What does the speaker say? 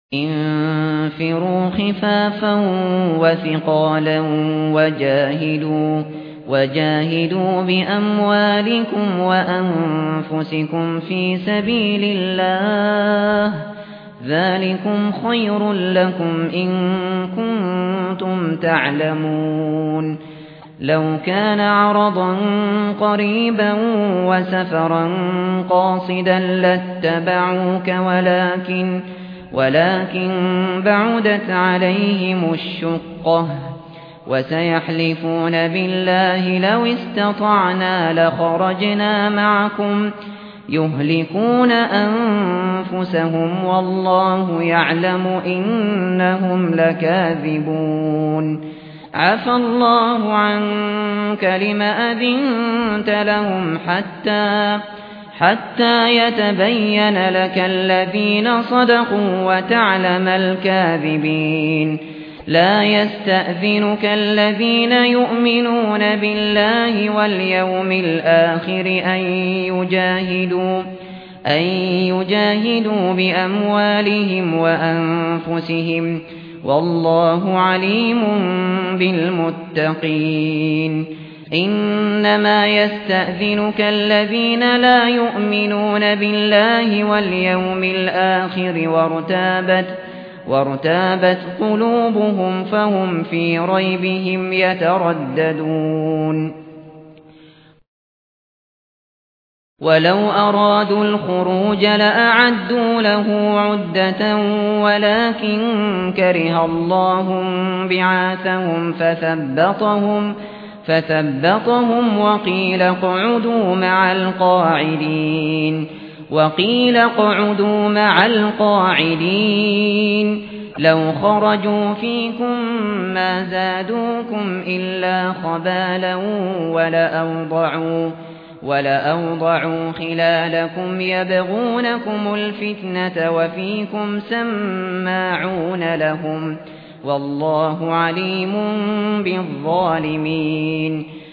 انفروا خفافا وثقالا وجاهدوا بأموالكم وأنفسكم في سبيل الله ذلكم خير لكم إن كنتم تعلمون لو كان عرضا قريبا وسفرا قاصدا لاتبعوك ولكن بعدت عليهم الشقة وسيحلفون بالله لو استطعنا لخرجنا معكم يهلكون أنفسهم والله يعلم إنهم لكاذبون عفى الله عنك لم أذنت لهم حتى يتبين لك الذين صدقوا وتعلم الكاذبين لا يستأذنك الذين يؤمنون بالله واليوم الآخر أن يجاهدوا بأموالهم وأنفسهم والله عليم بالمتقين إنما يستأذنك الذين لا يؤمنون بالله واليوم الآخر وارتابت قلوبهم فهم في ريبهم يترددون ولو أرادوا الخروج لأعدوا له عدة ولكن كره الله بعاثهم فثبطهم وقيل اقعدوا مع القاعدين لو خرجوا فيكم ما زادوكم إلا خبالا ولأوضعوا خلالكم يبغونكم الفتنة وفيكم سماعون لهم والله عليم بالظالمين